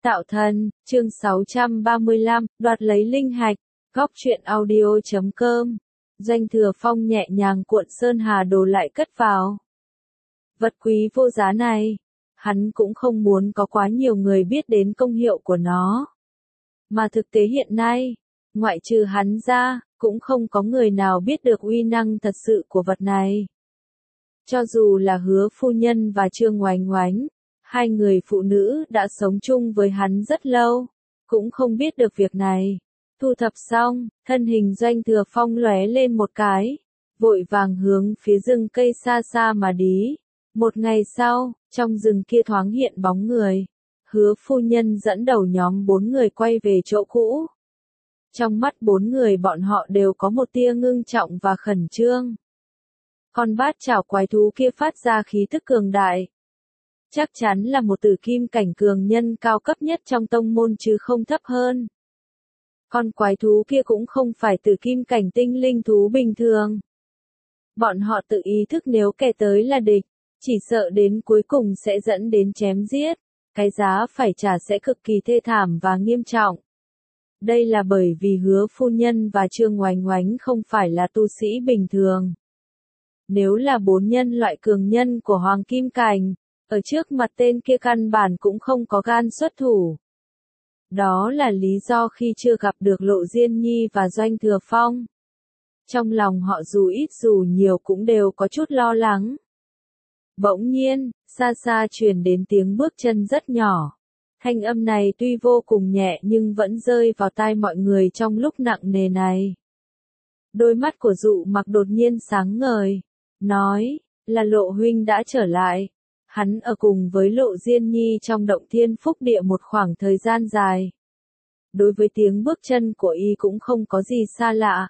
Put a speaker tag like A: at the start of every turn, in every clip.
A: Tạo thần, chương 635, đoạt lấy linh hạch, góc truyện audio.com. Doanh Thừa Phong nhẹ nhàng cuộn sơn hà đồ lại cất vào. Vật quý vô giá này, hắn cũng không muốn có quá nhiều người biết đến công hiệu của nó. Mà thực tế hiện nay, ngoại trừ hắn ra, cũng không có người nào biết được uy năng thật sự của vật này. Cho dù là Hứa phu nhân và Trương Oánh Oánh, hai người phụ nữ đã sống chung với hắn rất lâu, cũng không biết được việc này. Thu thập xong, thân hình Doanh Thừa Phong lóe lên một cái, vội vàng hướng phía rừng cây xa xa mà đi. Một ngày sau, trong rừng kia thoáng hiện bóng người. Hứa phu nhân dẫn đầu nhóm 4 người quay về chỗ cũ. Trong mắt 4 người bọn họ đều có một tia ngưng trọng và khẩn trương. Con bát chảo quái thú kia phát ra khí tức cường đại. Chắc chắn là một tử kim cảnh cường nhân cao cấp nhất trong tông môn chứ không thấp hơn. Con quái thú kia cũng không phải tử kim cảnh tinh linh thú bình thường. Bọn họ tự ý thức nếu kẻ tới là địch, chỉ sợ đến cuối cùng sẽ dẫn đến chém giết. Cái giá phải trả sẽ cực kỳ thê thảm và nghiêm trọng. Đây là bởi vì Hứa phu nhân và Trương Oánh Oánh không phải là tu sĩ bình thường. Nếu là 4 nhân loại cường nhân của Hoàng Kim Cảnh, ở trước mặt tên kia căn bản cũng không có gan xuất thủ. Đó là lý do khi chưa gặp được Lộ Diên Nhi và Doanh Thừa Phong. Trong lòng họ dù ít dù nhiều cũng đều có chút lo lắng. Bỗng nhiên, xa xa truyền đến tiếng bước chân rất nhỏ. Thanh âm này tuy vô cùng nhẹ nhưng vẫn rơi vào tai mọi người trong lúc nặng nề này. Đôi mắt của Dụ Mặc đột nhiên sáng ngời, nói, là Lộ huynh đã trở lại. Hắn ở cùng với Lộ Diên Nhi trong động Thiên Phúc Địa một khoảng thời gian dài. Đối với tiếng bước chân của y cũng không có gì xa lạ.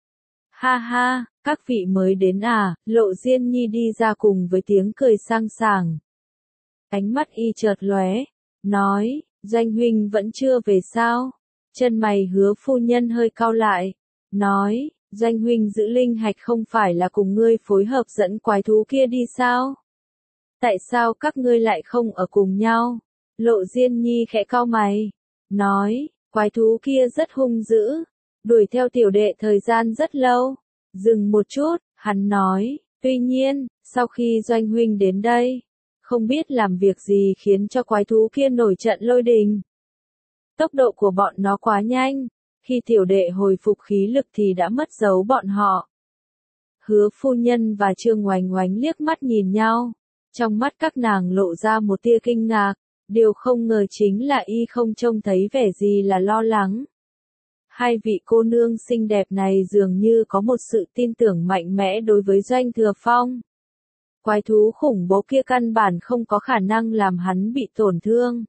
A: Ha ha, các vị mới đến à, Lộ Diên Nhi đi ra cùng với tiếng cười sang sảng. Ánh mắt y chợt lóe, nói, Doanh huynh vẫn chưa về sao? Chân mày Hứa phu nhân hơi cau lại, nói, Doanh huynh giữ linh hạch không phải là cùng ngươi phối hợp dẫn quái thú kia đi sao? Tại sao các ngươi lại không ở cùng nhau? Lộ Diên Nhi khẽ cau mày, nói, quái thú kia rất hung dữ, đuổi theo tiểu đệ thời gian rất lâu. Dừng một chút, hắn nói, tuy nhiên, sau khi Doanh huynh đến đây, không biết làm việc gì khiến cho quái thú kia nổi trận lôi đình. Tốc độ của bọn nó quá nhanh, khi tiểu đệ hồi phục khí lực thì đã mất dấu bọn họ. Hứa phu nhân và Trương Oánh Oánh liếc mắt nhìn nhau, trong mắt các nàng lộ ra một tia kinh ngạc, điều không ngờ chính là y không trông thấy vẻ gì là lo lắng. Hai vị cô nương xinh đẹp này dường như có một sự tin tưởng mạnh mẽ đối với Doanh Thừa Phong. Quái thú khủng bố kia căn bản không có khả năng làm hắn bị tổn thương.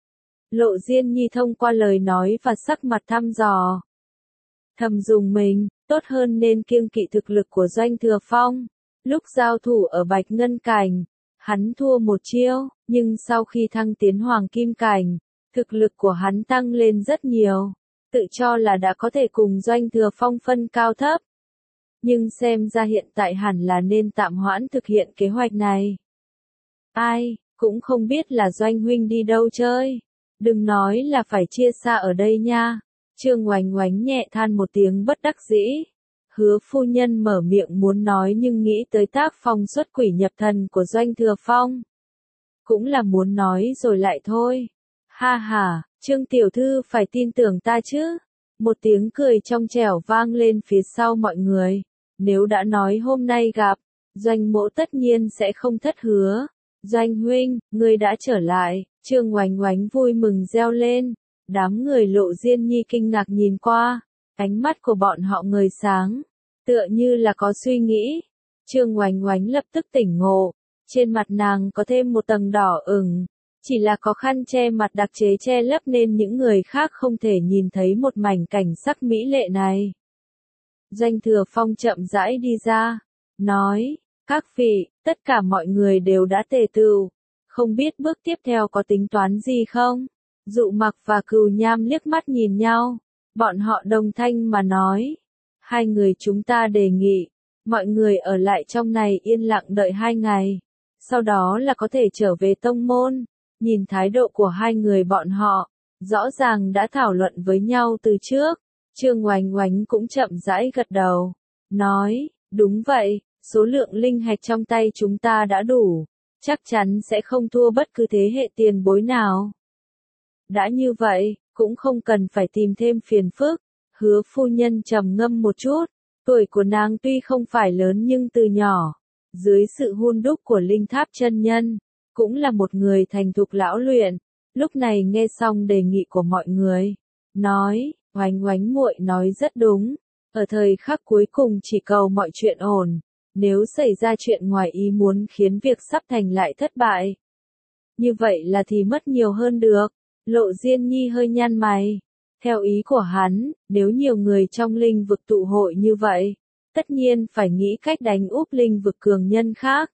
A: Lộ Diên Nhi thông qua lời nói và sắc mặt thăm dò. Thầm dùng mình, tốt hơn nên kiêng kỵ thực lực của Doanh Thừa Phong. Lúc giao thủ ở Bạch Ngân Cảnh, hắn thua một chiêu, nhưng sau khi thăng tiến Hoàng Kim Cảnh, thực lực của hắn tăng lên rất nhiều. Tự cho là đã có thể cùng Doanh Thừa Phong phân cao thấp. Nhưng xem ra hiện tại hẳn là nên tạm hoãn thực hiện kế hoạch này. Ai, cũng không biết là Doanh huynh đi đâu chơi. Đừng nói là phải chia xa ở đây nha. Trương Oánh Oánh nhẹ than một tiếng bất đắc dĩ. Hứa phu nhân mở miệng muốn nói nhưng nghĩ tới tác phong xuất quỷ nhập thần của Doanh Thừa Phong. Cũng là muốn nói rồi lại thôi. Ha ha, Trương tiểu thư phải tin tưởng ta chứ. Một tiếng cười trong trẻo vang lên phía sau mọi người. Nếu đã nói hôm nay gặp, Doanh mỗ tất nhiên sẽ không thất hứa. Doanh huynh, ngươi đã trở lại. Trương Oánh Oánh vui mừng reo lên. Đám người Lộ Diên Nhi kinh ngạc nhìn qua. Ánh mắt của bọn họ ngời sáng, tựa như là có suy nghĩ. Trương Oánh Oánh lập tức tỉnh ngộ. Trên mặt nàng có thêm một tầng đỏ ửng. Chỉ là có khăn che mặt đặc chế che lấp nên những người khác không thể nhìn thấy một mảnh cảnh sắc mỹ lệ này. Doanh Thừa Phong chậm rãi đi ra, nói, các vị, tất cả mọi người đều đã tề tựu, không biết bước tiếp theo có tính toán gì không? Dụ Mặc và Cừu Nham liếc mắt nhìn nhau, bọn họ đồng thanh mà nói, hai người chúng ta đề nghị, mọi người ở lại trong này yên lặng đợi 2 ngày, sau đó là có thể trở về tông môn. Nhìn thái độ của hai người bọn họ, rõ ràng đã thảo luận với nhau từ trước. Trương Oánh Oánh cũng chậm rãi gật đầu, nói, đúng vậy, số lượng linh hạch trong tay chúng ta đã đủ, chắc chắn sẽ không thua bất cứ thế hệ tiền bối nào. Đã như vậy, cũng không cần phải tìm thêm phiền phức. Hứa phu nhân trầm ngâm một chút, tuổi của nàng tuy không phải lớn nhưng từ nhỏ, dưới sự hun đúc của linh tháp chân nhân, cũng là một người thành thục lão luyện. Lúc này nghe xong đề nghị của mọi người, nói, Oánh Oánh muội nói rất đúng, ở thời khắc cuối cùng chỉ cầu mọi chuyện ổn, nếu xảy ra chuyện ngoài ý muốn khiến việc sắp thành lại thất bại. Như vậy là thì mất nhiều hơn được. Lộ Diên Nhi hơi nhăn mày. Theo ý của hắn, nếu nhiều người trong linh vực tụ hội như vậy, tất nhiên phải nghĩ cách đánh úp linh vực cường nhân khác.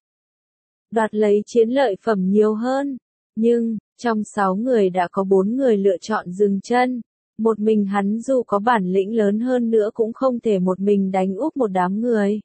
A: Đoạt lấy chiến lợi phẩm nhiều hơn. Nhưng, trong 6 người đã có 4 người lựa chọn dừng chân. Một mình hắn dù có bản lĩnh lớn hơn nữa cũng không thể một mình đánh úp một đám người.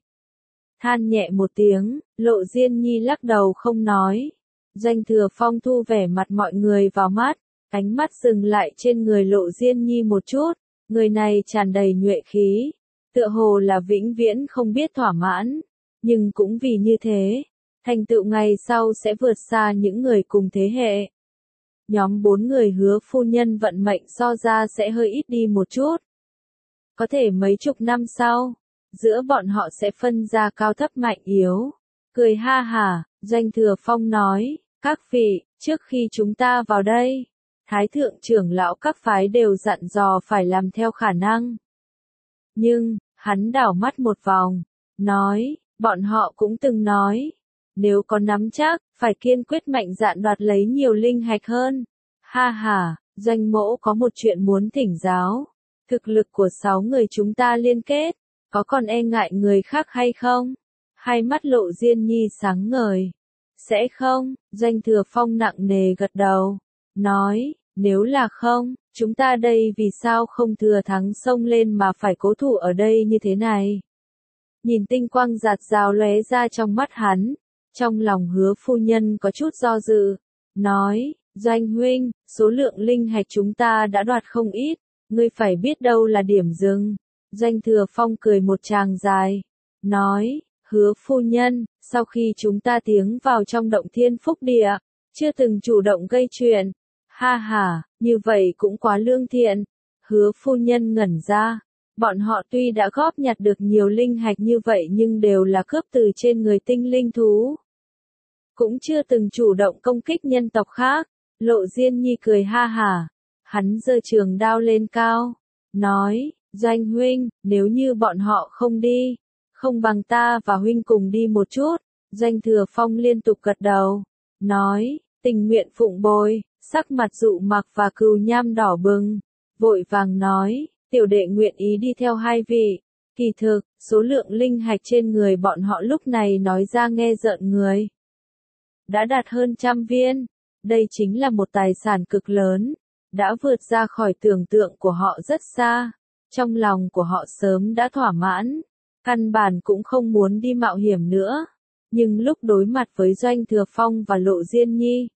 A: Than nhẹ một tiếng, Lộ Diên Nhi lắc đầu không nói. Doanh Thừa Phong thu vẻ mặt mọi người vào mắt, ánh mắt dừng lại trên người Lộ Diên Nhi một chút, người này tràn đầy nhuệ khí, tựa hồ là vĩnh viễn không biết thỏa mãn, nhưng cũng vì như thế, thành tựu ngày sau sẽ vượt xa những người cùng thế hệ. Nhóm 4 người Hứa phu nhân vận mệnh so ra sẽ hơi ít đi một chút. Có thể mấy chục năm sau, giữa bọn họ sẽ phân ra cao thấp mạnh yếu. Cười ha hả, Doanh Thừa Phong nói, các vị, trước khi chúng ta vào đây, Thái thượng trưởng lão các phái đều dặn dò phải làm theo khả năng. Nhưng, hắn đảo mắt một vòng, nói, bọn họ cũng từng nói, nếu có nắm chắc, phải kiên quyết mạnh dạn đoạt lấy nhiều linh hạch hơn. Ha ha, Doanh mỗ có một chuyện muốn thỉnh giáo. Thực lực của 6 người chúng ta liên kết, có còn e ngại người khác hay không? Hai mắt Lộ Diên Nhi sáng ngời. Sẽ không, Doanh Thừa Phong nặng nề gật đầu. Nói, nếu là không, chúng ta đây vì sao không thừa thắng xông lên mà phải cố thủ ở đây như thế này? Nhìn tinh quang giạt rào lóe ra trong mắt hắn, trong lòng Hứa phu nhân có chút do dự. Nói, Doanh huynh, số lượng linh hạch chúng ta đã đoạt không ít, ngươi phải biết đâu là điểm dừng. Doanh Thừa Phong cười một tràng dài. Nói, Hứa phu nhân, sau khi chúng ta tiến vào trong động thiên phúc địa, chưa từng chủ động gây chuyện. Ha ha, như vậy cũng quá lương thiện. Hứa phu nhân ngẩn ra. Bọn họ tuy đã góp nhặt được nhiều linh hạch như vậy nhưng đều là cướp từ trên người tinh linh thú. Cũng chưa từng chủ động công kích nhân tộc khác. Lộ Diên Nhi cười ha hả. Hắn giơ trường đao lên cao. Nói, Doanh huynh, nếu như bọn họ không đi, không bằng ta và huynh cùng đi một chút. Doanh Thừa Phong liên tục gật đầu. Nói, tình nguyện phụng bồi, sắc mặt Dụ Mặc và Cừu Nham đỏ bừng. Vội vàng nói, tiểu đệ nguyện ý đi theo hai vị. Kỳ thực, số lượng linh hạch trên người bọn họ lúc này nói ra nghe rợn người. Đã đạt hơn 100 viên. Đây chính là một tài sản cực lớn. Đã vượt ra khỏi tưởng tượng của họ rất xa. Trong lòng của họ sớm đã thỏa mãn. Căn bản cũng không muốn đi mạo hiểm nữa. Nhưng lúc đối mặt với Doanh Thừa Phong và Lộ Diên Nhi,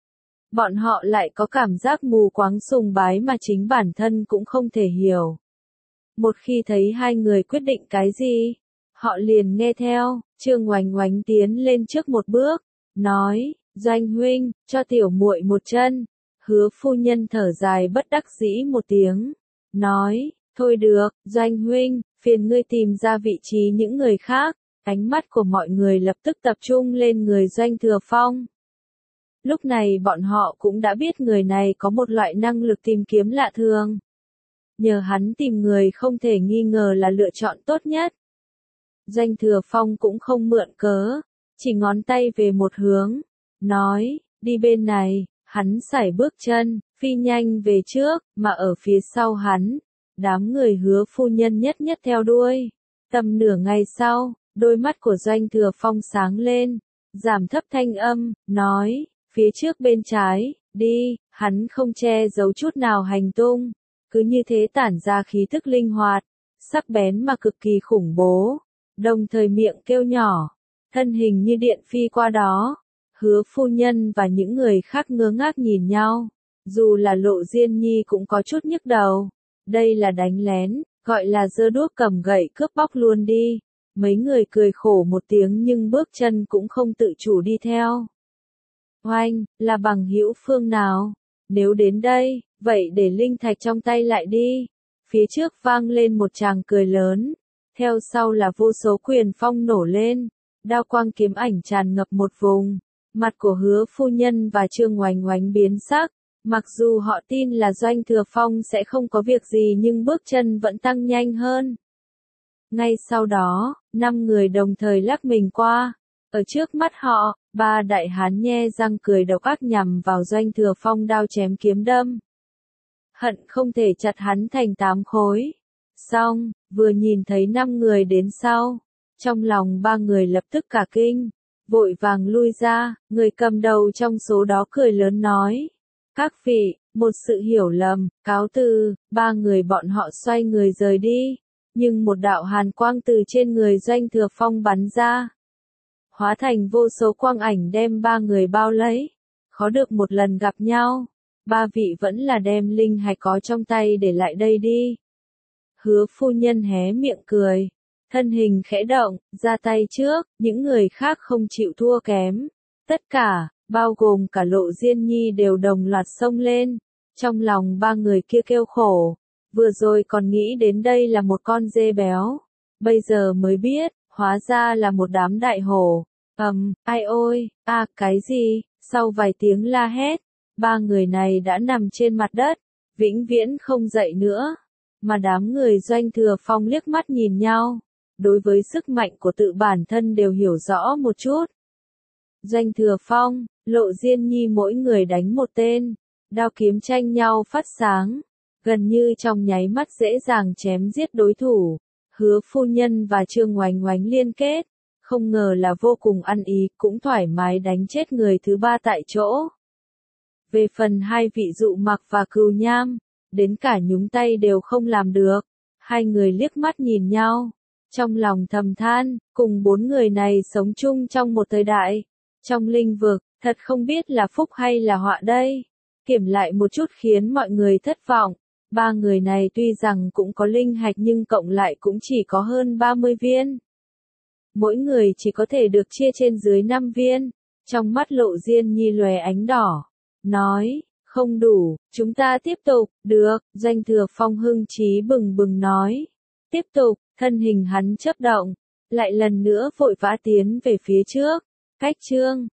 A: bọn họ lại có cảm giác mù quáng sùng bái mà chính bản thân cũng không thể hiểu. Một khi thấy hai người quyết định cái gì, họ liền nghe theo. Trương Oánh Oánh tiến lên trước một bước, nói, Doanh huynh, cho tiểu muội một chân. Hứa phu nhân thở dài bất đắc dĩ một tiếng, nói, thôi được, Doanh huynh, phiền ngươi tìm ra vị trí những người khác. Ánh mắt của mọi người lập tức tập trung lên người Doanh Thừa Phong. Lúc này bọn họ cũng đã biết người này có một loại năng lực tìm kiếm lạ thường. Nhờ hắn tìm người không thể nghi ngờ là lựa chọn tốt nhất. Doanh Thừa Phong cũng không mượn cớ, chỉ ngón tay về một hướng, nói, đi bên này. Hắn sải bước chân, phi nhanh về trước, mà ở phía sau hắn, đám người Hứa phu nhân nhất nhất theo đuôi. Tầm nửa ngày sau, đôi mắt của Doanh Thừa Phong sáng lên, giảm thấp thanh âm, nói, phía trước bên trái, đi. Hắn không che giấu chút nào hành tung, cứ như thế tản ra khí thức linh hoạt, sắc bén mà cực kỳ khủng bố, đồng thời miệng kêu nhỏ, thân hình như điện phi qua đó. Hứa phu nhân và những người khác ngơ ngác nhìn nhau. Dù là Lộ Diên Nhi cũng có chút nhức đầu. Đây là đánh lén, gọi là giơ đuốc cầm gậy cướp bóc luôn đi. Mấy người cười khổ một tiếng nhưng bước chân cũng không tự chủ đi theo. Oanh, là bằng hữu phương nào? Nếu đến đây, vậy để linh thạch trong tay lại đi. Phía trước vang lên một tràng cười lớn. Theo sau là vô số quyền phong nổ lên. Đao quang kiếm ảnh tràn ngập một vùng. Mặt của Hứa phu nhân và Trương Oánh Oánh biến sắc. Mặc dù họ tin là Doanh Thừa Phong sẽ không có việc gì nhưng bước chân vẫn tăng nhanh hơn. Ngay sau đó, 5 người đồng thời lắc mình qua. Ở trước mắt họ, 3 đại hán nhe răng cười độc ác nhằm vào Doanh Thừa Phong đao chém kiếm đâm. Hận không thể chặt hắn thành 8 khối. Xong, vừa nhìn thấy 5 người đến sau. Trong lòng 3 người lập tức cả kinh. Vội vàng lui ra, người cầm đầu trong số đó cười lớn nói. Các vị, một sự hiểu lầm, cáo từ, 3 người bọn họ xoay người rời đi. Nhưng một đạo hàn quang từ trên người Doanh Thừa Phong bắn ra. Hóa thành vô số quang ảnh đem 3 người bao lấy. Khó được một lần gặp nhau. 3 vị vẫn là đem linh hạch có trong tay để lại đây đi. Hứa phu nhân hé miệng cười. Thân hình khẽ động, ra tay trước, những người khác không chịu thua kém. Tất cả, bao gồm cả Lộ Diên Nhi đều đồng loạt xông lên. Trong lòng 3 người kia kêu khổ. Vừa rồi còn nghĩ đến đây là một con dê béo. Bây giờ mới biết, hóa ra là một đám đại hổ. Ai ôi, cái gì? Sau vài tiếng la hét, 3 người này đã nằm trên mặt đất, vĩnh viễn không dậy nữa. Mà đám người Doanh Thừa Phong liếc mắt nhìn nhau. Đối với sức mạnh của tự bản thân đều hiểu rõ một chút. Doanh Thừa Phong, Lộ Diên Nhi mỗi người đánh một tên. Đao kiếm tranh nhau phát sáng. Gần như trong nháy mắt dễ dàng chém giết đối thủ. Hứa phu nhân và Trương Oánh Oánh liên kết. Không ngờ là vô cùng ăn ý, cũng thoải mái đánh chết người thứ 3 tại chỗ. Về phần 2 vị Dụ Mặc và Cừu Nham, đến cả nhúng tay đều không làm được. 2 người liếc mắt nhìn nhau. Trong lòng thầm than, cùng 4 người này sống chung trong một thời đại. Trong linh vực, thật không biết là phúc hay là họa đây. Kiểm lại một chút khiến mọi người thất vọng. 3 người này tuy rằng cũng có linh hạch nhưng cộng lại cũng chỉ có hơn 30 viên. Mỗi người chỉ có thể được chia trên dưới 5 viên. Trong mắt Lộ Diên Nhi lóe ánh đỏ. Nói, không đủ, chúng ta tiếp tục, được, Doanh Thừa Phong hưng chí bừng bừng nói. Tiếp tục, thân hình hắn chớp động, lại lần nữa vội vã tiến về phía trước. Cách chương